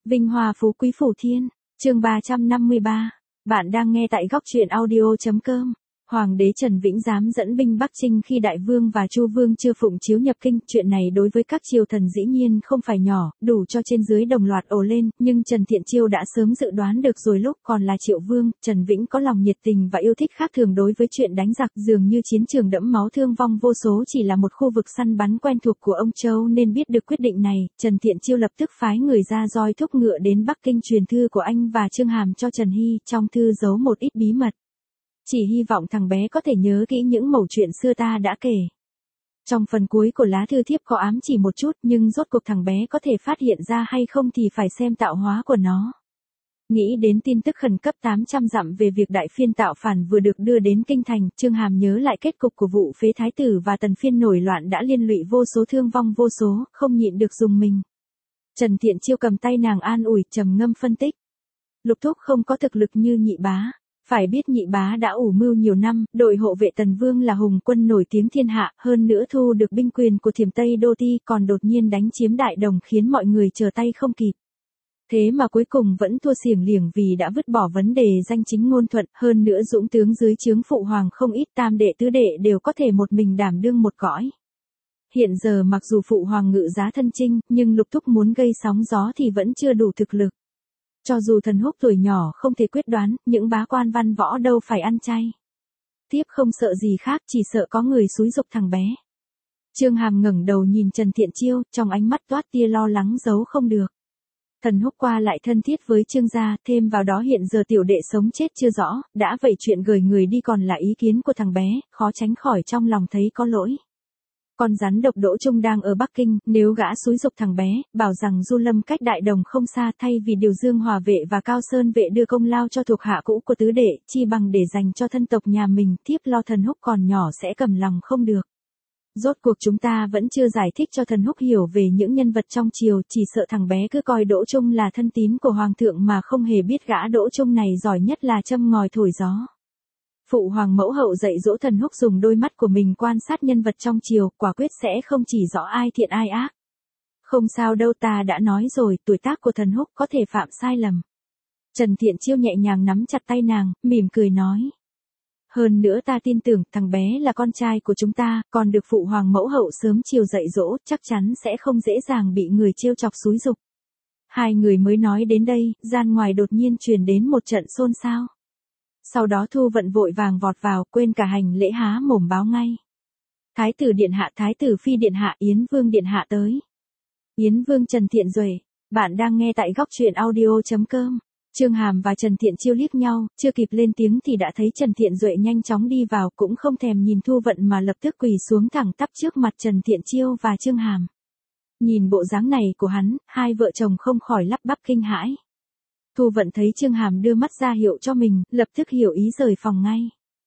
Vinh hoa phú quý phủ thiên, chương 353. Bạn đang nghe tại góc truyện audio.com. Hoàng đế Trần Vĩnh dám dẫn binh Bắc Chinh khi Đại Vương và Chu Vương chưa phụng chiếu nhập kinh. Chuyện này đối với các triều thần dĩ nhiên không phải nhỏ, đủ cho trên dưới đồng loạt ồ lên, nhưng Trần Thiện Chiêu đã sớm dự đoán được rồi. Lúc còn là Triệu Vương, Trần Vĩnh có lòng nhiệt tình và yêu thích khác thường đối với chuyện đánh giặc, dường như chiến trường đẫm máu thương vong vô số chỉ là một khu vực săn bắn quen thuộc của ông Châu, nên biết được quyết định này, Trần Thiện Chiêu lập tức phái người ra roi thúc ngựa đến Bắc Kinh truyền thư của anh và Chương Hàm cho Trần Hy, trong thư giấu một ít bí mật. Chỉ hy vọng thằng bé có thể nhớ kỹ những mẩu chuyện xưa ta đã kể. Trong phần cuối của lá thư thiếp có ám chỉ một chút, nhưng rốt cuộc thằng bé có thể phát hiện ra hay không thì phải xem tạo hóa của nó. Nghĩ đến tin tức khẩn cấp 800 dặm về việc đại phiên tạo phản vừa được đưa đến kinh thành, Chương Hàm nhớ lại kết cục của vụ phế thái tử và tần phiên nổi loạn đã liên lụy vô số thương vong vô số, không nhịn được dùng mình. Trần Thiện Chiêu cầm tay nàng an ủi, trầm ngâm phân tích. Lục thúc không có thực lực như nhị bá. Phải biết nhị bá đã ủ mưu nhiều năm, đội hộ vệ Tần Vương là hùng quân nổi tiếng thiên hạ, hơn nữa thu được binh quyền của Thiểm Tây Đô Ti, còn đột nhiên đánh chiếm Đại Đồng khiến mọi người chờ tay không kịp. Thế mà cuối cùng vẫn thua xiềng liềng vì đã vứt bỏ vấn đề danh chính ngôn thuận, hơn nữa dũng tướng dưới trướng phụ hoàng không ít, tam đệ tứ đệ đều có thể một mình đảm đương một cõi. Hiện giờ mặc dù phụ hoàng ngự giá thân chinh, nhưng Lục thúc muốn gây sóng gió thì vẫn chưa đủ thực lực. Cho dù Thần Húc tuổi nhỏ không thể quyết đoán, những bá quan văn võ đâu phải ăn chay. Tiếp không sợ gì khác, chỉ sợ có người xúi giục thằng bé. Chương Hàm ngẩng đầu nhìn Trần Thiện Chiêu, trong ánh mắt toát tia lo lắng giấu không được. Thần Húc qua lại thân thiết với Trương gia, thêm vào đó hiện giờ tiểu đệ sống chết chưa rõ, đã vậy chuyện gửi người đi còn là ý kiến của thằng bé, khó tránh khỏi trong lòng thấy có lỗi. Con rắn độc Đỗ Trung đang ở Bắc Kinh, nếu gã xúi giục thằng bé, bảo rằng Du Lâm cách Đại Đồng không xa, thay vì điều Dương Hòa vệ và Cao Sơn vệ đưa công lao cho thuộc hạ cũ của tứ đệ, chi bằng để dành cho thân tộc nhà mình, thiếp lo Thần Húc còn nhỏ sẽ cầm lòng không được. Rốt cuộc chúng ta vẫn chưa giải thích cho Thần Húc hiểu về những nhân vật trong triều, chỉ sợ thằng bé cứ coi Đỗ Trung là thân tín của Hoàng thượng mà không hề biết gã Đỗ Trung này giỏi nhất là châm ngòi thổi gió. Phụ hoàng mẫu hậu dạy dỗ Thần Húc dùng đôi mắt của mình quan sát nhân vật trong triều, quả quyết sẽ không chỉ rõ ai thiện ai ác. Không sao đâu, ta đã nói rồi, tuổi tác của Thần Húc có thể phạm sai lầm. Trần Thiện Chiêu nhẹ nhàng nắm chặt tay nàng, mỉm cười nói. Hơn nữa ta tin tưởng thằng bé là con trai của chúng ta, còn được phụ hoàng mẫu hậu sớm chiều dạy dỗ, chắc chắn sẽ không dễ dàng bị người trêu chọc xúi giục. Hai người mới nói đến đây, gian ngoài đột nhiên truyền đến một trận xôn xao. Sau đó Thu Vận vội vàng vọt vào, quên cả hành lễ há mồm báo ngay. Thái tử điện hạ, Thái tử phi điện hạ, Yến Vương điện hạ tới. Yến Vương Trần Thiện Duệ, bạn đang nghe tại góc truyện audio.com. Chương Hàm và Trần Thiện Chiêu liếc nhau, chưa kịp lên tiếng thì đã thấy Trần Thiện Duệ nhanh chóng đi vào, cũng không thèm nhìn Thu Vận mà lập tức quỳ xuống thẳng tắp trước mặt Trần Thiện Chiêu và Chương Hàm. Nhìn bộ dáng này của hắn, hai vợ chồng không khỏi lắp bắp kinh hãi. Thu Vận thấy Chương Hàm đưa mắt ra hiệu cho mình, lập tức hiểu ý rời phòng ngay.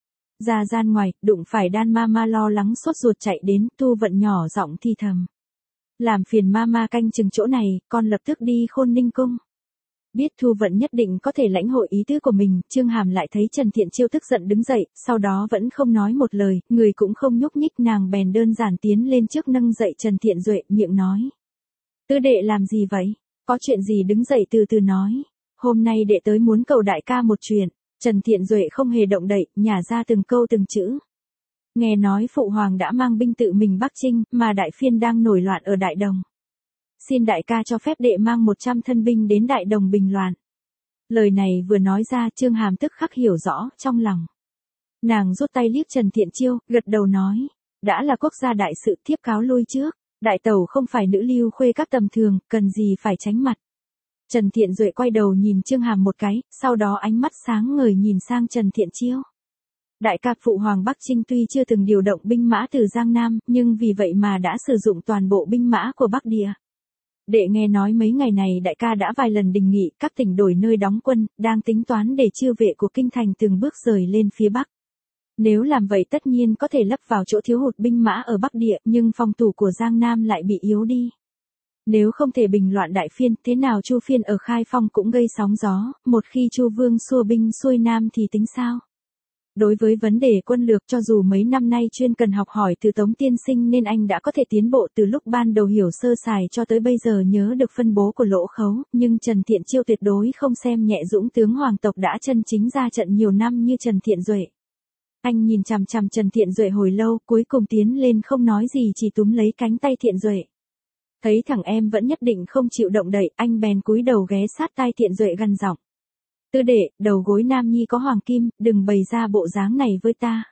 Ra gian ngoài, đụng phải Đan Mama lo lắng sốt ruột chạy đến, Thu Vận nhỏ giọng thì thầm. Làm phiền Mama canh chừng chỗ này, con lập tức đi Khôn Ninh cung. Biết Thu Vận nhất định có thể lãnh hội ý tứ của mình, Chương Hàm lại thấy Trần Thiện Chiêu tức giận đứng dậy, sau đó vẫn không nói một lời, người cũng không nhúc nhích, nàng bèn đơn giản tiến lên trước nâng dậy Trần Thiện Duệ, miệng nói. Tứ đệ làm gì vậy? Có chuyện gì đứng dậy từ từ nói. Hôm nay đệ tới muốn cầu đại ca một chuyện. Trần Thiện Duệ không hề động đậy, nhả ra từng câu từng chữ. Nghe nói phụ hoàng đã mang binh tự mình Bắc Chinh, mà đại phiên đang nổi loạn ở Đại Đồng. Xin đại ca cho phép đệ mang 100 thân binh đến Đại Đồng bình loạn. Lời này vừa nói ra, Chương Hàm tức khắc hiểu rõ, trong lòng. Nàng rút tay liếc Trần Thiện Chiêu, gật đầu nói. Đã là quốc gia đại sự, thiếp cáo lui trước. Đại tẩu không phải nữ lưu khuê các tầm thường, cần gì phải tránh mặt. Trần Thiện Duệ quay đầu nhìn Chương Hàm một cái, sau đó ánh mắt sáng ngời nhìn sang Trần Thiện Chiêu. Đại ca phụ hoàng Bắc Chinh tuy chưa từng điều động binh mã từ Giang Nam, nhưng vì vậy mà đã sử dụng toàn bộ binh mã của Bắc Địa. Đệ nghe nói mấy ngày này đại ca đã vài lần đình nghị các tỉnh đổi nơi đóng quân, đang tính toán để chiêu vệ của kinh thành từng bước rời lên phía Bắc. Nếu làm vậy tất nhiên có thể lấp vào chỗ thiếu hụt binh mã ở Bắc Địa, nhưng phòng thủ của Giang Nam lại bị yếu đi. Nếu không thể bình loạn đại phiên, thế nào Chu phiên ở Khai Phong cũng gây sóng gió, một khi Chu Vương xua binh xuôi Nam thì tính sao? Đối với vấn đề quân lược, cho dù mấy năm nay chuyên cần học hỏi từ Tống tiên sinh nên anh đã có thể tiến bộ từ lúc ban đầu hiểu sơ sài cho tới bây giờ nhớ được phân bố của Lỗ Khấu, nhưng Trần Thiện Chiêu tuyệt đối không xem nhẹ dũng tướng hoàng tộc đã chân chính ra trận nhiều năm như Trần Thiện Duệ. Anh nhìn chằm chằm Trần Thiện Duệ hồi lâu, cuối cùng tiến lên không nói gì chỉ túm lấy cánh tay Thiện Duệ. Thấy thằng em vẫn nhất định không chịu động đậy, anh bèn cúi đầu ghé sát tai Thiện Duệ gằn giọng. Tư đệ, đầu gối nam nhi có hoàng kim, đừng bày ra bộ dáng này với ta.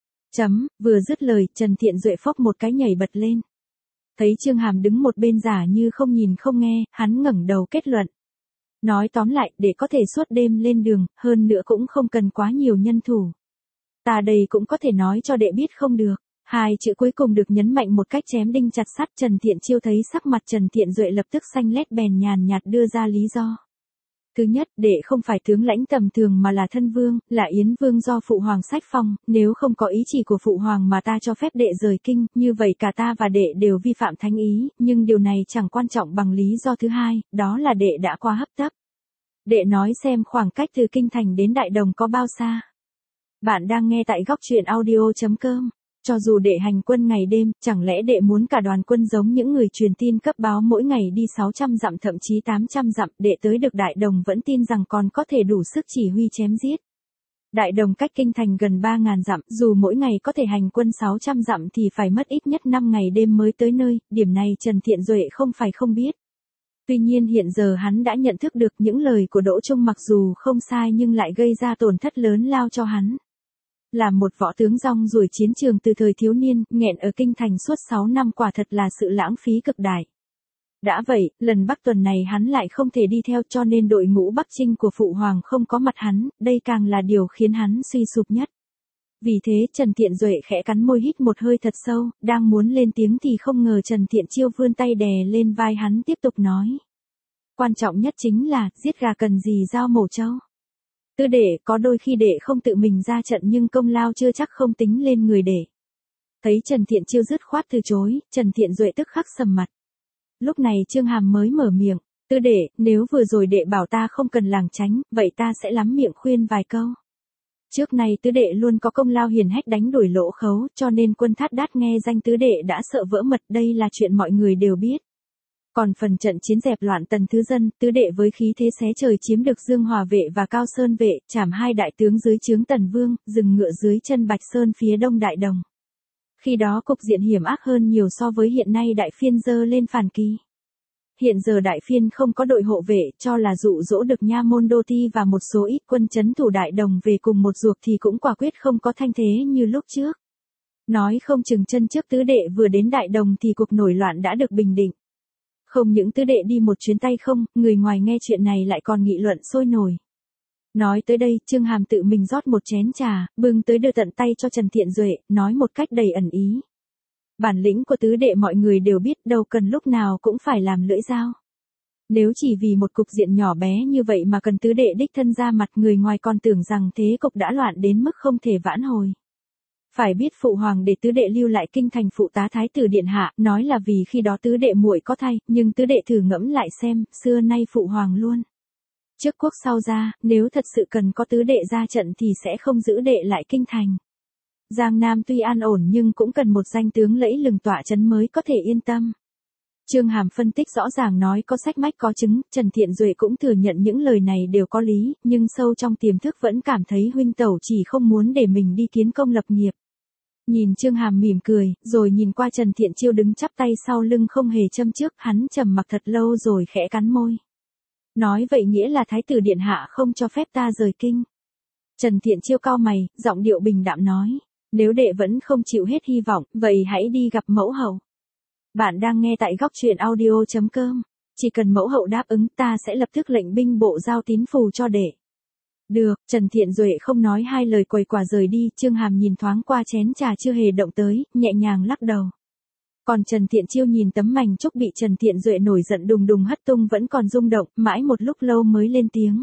Vừa dứt lời, Trần Thiện Duệ phốc một cái nhảy bật lên. Thấy Trương Hàm đứng một bên giả như không nhìn không nghe, hắn ngẩng đầu kết luận. Nói tóm lại, để có thể suốt đêm lên đường, hơn nữa cũng không cần quá nhiều nhân thủ. Ta đây cũng có thể nói cho đệ biết không được. Hai chữ cuối cùng được nhấn mạnh một cách chém đinh chặt sắt. Trần Thiện Chiêu thấy sắc mặt Trần Thiện Duệ lập tức xanh lét bèn nhàn nhạt đưa ra lý do. Thứ nhất, đệ không phải tướng lãnh tầm thường mà là thân vương, là Yến vương do phụ hoàng sách phong, nếu không có ý chỉ của phụ hoàng mà ta cho phép đệ rời kinh, như vậy cả ta và đệ đều vi phạm thánh ý, nhưng điều này chẳng quan trọng bằng lý do thứ hai, đó là đệ đã quá hấp tấp. Đệ nói xem khoảng cách từ kinh thành đến Đại Đồng có bao xa? Bạn đang nghe tại góc truyện audio.com. Cho dù đệ hành quân ngày đêm, chẳng lẽ đệ muốn cả đoàn quân giống những người truyền tin cấp báo mỗi ngày đi 600 dặm thậm chí 800 dặm, đệ tới được Đại Đồng vẫn tin rằng còn có thể đủ sức chỉ huy chém giết. Đại Đồng cách kinh thành gần 3.000 dặm, dù mỗi ngày có thể hành quân 600 dặm thì phải mất ít nhất 5 ngày đêm mới tới nơi, điểm này Trần Thiện Duệ không phải không biết. Tuy nhiên hiện giờ hắn đã nhận thức được những lời của Đỗ Trung mặc dù không sai nhưng lại gây ra tổn thất lớn lao cho hắn. Làm một võ tướng rong ruổi chiến trường từ thời thiếu niên, nghẹn ở kinh thành suốt 6 năm quả thật là sự lãng phí cực đại. Đã vậy, lần Bắc tuần này hắn lại không thể đi theo cho nên đội ngũ Bắc Trinh của Phụ Hoàng không có mặt hắn, đây càng là điều khiến hắn suy sụp nhất. Vì thế Trần Thiện Duệ khẽ cắn môi hít một hơi thật sâu, đang muốn lên tiếng thì không ngờ Trần Thiện Chiêu vươn tay đè lên vai hắn tiếp tục nói. Quan trọng nhất chính là, giết gà cần gì dao mổ trâu. Tư đệ, có đôi khi đệ không tự mình ra trận nhưng công lao chưa chắc không tính lên người đệ. Thấy Trần Thiện Chiêu dứt khoát từ chối, Trần Thiện Duệ tức khắc sầm mặt. Lúc này Trương Hàm mới mở miệng, tư đệ, nếu vừa rồi đệ bảo ta không cần lảng tránh, vậy ta sẽ lắm miệng khuyên vài câu. Trước này tứ đệ luôn có công lao hiển hách đánh đuổi Lỗ Khấu, cho nên quân Thát Đát nghe danh tứ đệ đã sợ vỡ mật, đây là chuyện mọi người đều biết. Còn phần trận chiến dẹp loạn Tần Thứ Dân, tứ đệ với khí thế xé trời chiếm được Dương Hòa Vệ và Cao Sơn Vệ, trảm hai đại tướng dưới trướng Tần Vương, dừng ngựa dưới chân Bạch Sơn phía đông Đại Đồng. Khi đó cục diện hiểm ác hơn nhiều so với hiện nay Đại Phiên dơ lên phản kỳ. Hiện giờ Đại Phiên không có đội hộ vệ, cho là dụ dỗ được Nha Môn Đô Ti và một số ít quân trấn thủ Đại Đồng về cùng một ruột thì cũng quả quyết không có thanh thế như lúc trước. Nói không chừng chân trước tứ đệ vừa đến Đại Đồng thì cuộc nổi loạn đã được bình định. Không những tứ đệ đi một chuyến tay không, người ngoài nghe chuyện này lại còn nghị luận sôi nổi. Nói tới đây, Trương Hàm tự mình rót một chén trà, bưng tới đưa tận tay cho Trần Thiện Duệ, nói một cách đầy ẩn ý. Bản lĩnh của tứ đệ mọi người đều biết, đâu cần lúc nào cũng phải làm lưỡi dao. Nếu chỉ vì một cục diện nhỏ bé như vậy mà cần tứ đệ đích thân ra mặt, người ngoài còn tưởng rằng thế cục đã loạn đến mức không thể vãn hồi. Phải biết phụ hoàng để tứ đệ lưu lại kinh thành phụ tá thái tử điện hạ, nói là vì khi đó tứ đệ muội có thai, nhưng tứ đệ thử ngẫm lại xem, xưa nay phụ hoàng luôn. Trước quốc sau gia, nếu thật sự cần có tứ đệ ra trận thì sẽ không giữ đệ lại kinh thành. Giang Nam tuy an ổn nhưng cũng cần một danh tướng lẫy lừng tọa chấn mới có thể yên tâm. Trương Hàm phân tích rõ ràng nói có sách mách có chứng, Trần Thiện Duệ cũng thừa nhận những lời này đều có lý, nhưng sâu trong tiềm thức vẫn cảm thấy huynh tẩu chỉ không muốn để mình đi kiến công lập nghiệp. Nhìn Trương Hàm mỉm cười, rồi nhìn qua Trần Thiện Chiêu đứng chắp tay sau lưng không hề châm trước, hắn trầm mặc thật lâu rồi khẽ cắn môi. Nói vậy nghĩa là thái tử điện hạ không cho phép ta rời kinh. Trần Thiện Chiêu cau mày, giọng điệu bình đạm nói, nếu đệ vẫn không chịu hết hy vọng, vậy hãy đi gặp mẫu hậu. Bạn đang nghe tại góc truyện audio.com, chỉ cần mẫu hậu đáp ứng ta sẽ lập tức lệnh binh bộ giao tín phù cho đệ. Được, Trần Thiện Duệ không nói hai lời quầy quả rời đi, Trương Hàm nhìn thoáng qua chén trà chưa hề động tới, nhẹ nhàng lắc đầu. Còn Trần Thiện Chiêu nhìn tấm mảnh trúc bị Trần Thiện Duệ nổi giận đùng đùng hất tung vẫn còn rung động, mãi một lúc lâu mới lên tiếng.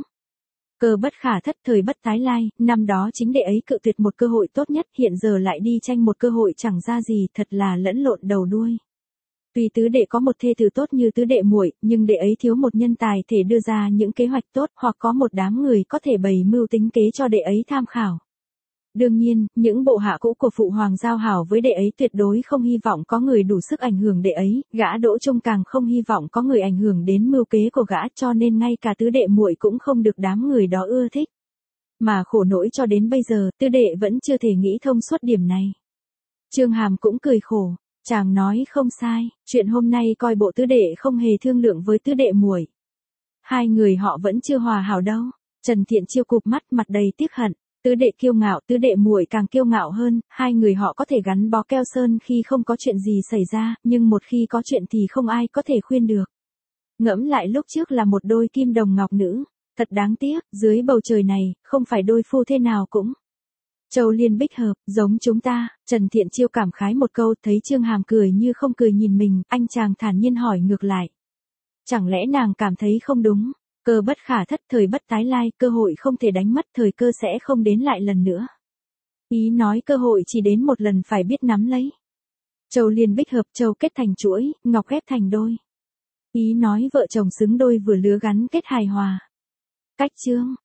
Cơ bất khả thất, thời bất tái lai, năm đó chính đệ ấy cự tuyệt một cơ hội tốt nhất, hiện giờ lại đi tranh một cơ hội chẳng ra gì, thật là lẫn lộn đầu đuôi. Tuy tứ đệ có một thê tử tốt như tứ đệ muội, nhưng đệ ấy thiếu một nhân tài thể đưa ra những kế hoạch tốt, hoặc có một đám người có thể bày mưu tính kế cho đệ ấy tham khảo. Đương nhiên, những bộ hạ cũ của phụ hoàng giao hảo với đệ ấy tuyệt đối không hy vọng có người đủ sức ảnh hưởng đệ ấy, gã Đỗ Trung càng không hy vọng có người ảnh hưởng đến mưu kế của gã, cho nên ngay cả tứ đệ muội cũng không được đám người đó ưa thích. Mà khổ nỗi cho đến bây giờ, tứ đệ vẫn chưa thể nghĩ thông suốt điểm này. Trương Hàm cũng cười khổ, chàng nói không sai, chuyện hôm nay coi bộ tứ đệ không hề thương lượng với tứ đệ muội. Hai người họ vẫn chưa hòa hảo đâu. Trần Thiện Chiêu cụp mắt, mặt đầy tiếc hận. Tứ đệ kiêu ngạo, tứ đệ muội càng kiêu ngạo hơn, hai người họ có thể gắn bó keo sơn khi không có chuyện gì xảy ra, nhưng một khi có chuyện thì không ai có thể khuyên được. Ngẫm lại lúc trước là một đôi kim đồng ngọc nữ, thật đáng tiếc, dưới bầu trời này, không phải đôi phu thế nào cũng. Châu Liên Bích hợp, giống chúng ta, Trần Thiện Chiêu cảm khái một câu, thấy Trương Hàm cười như không cười nhìn mình, anh chàng thản nhiên hỏi ngược lại. Chẳng lẽ nàng cảm thấy không đúng? Cơ bất khả thất, thời bất tái lai, cơ hội không thể đánh mất, thời cơ sẽ không đến lại lần nữa. Ý nói cơ hội chỉ đến một lần, phải biết nắm lấy. Châu Liên Bích hợp, châu kết thành chuỗi, ngọc ghép thành đôi. Ý nói vợ chồng xứng đôi, vừa lứa gắn kết hài hòa. Cách chương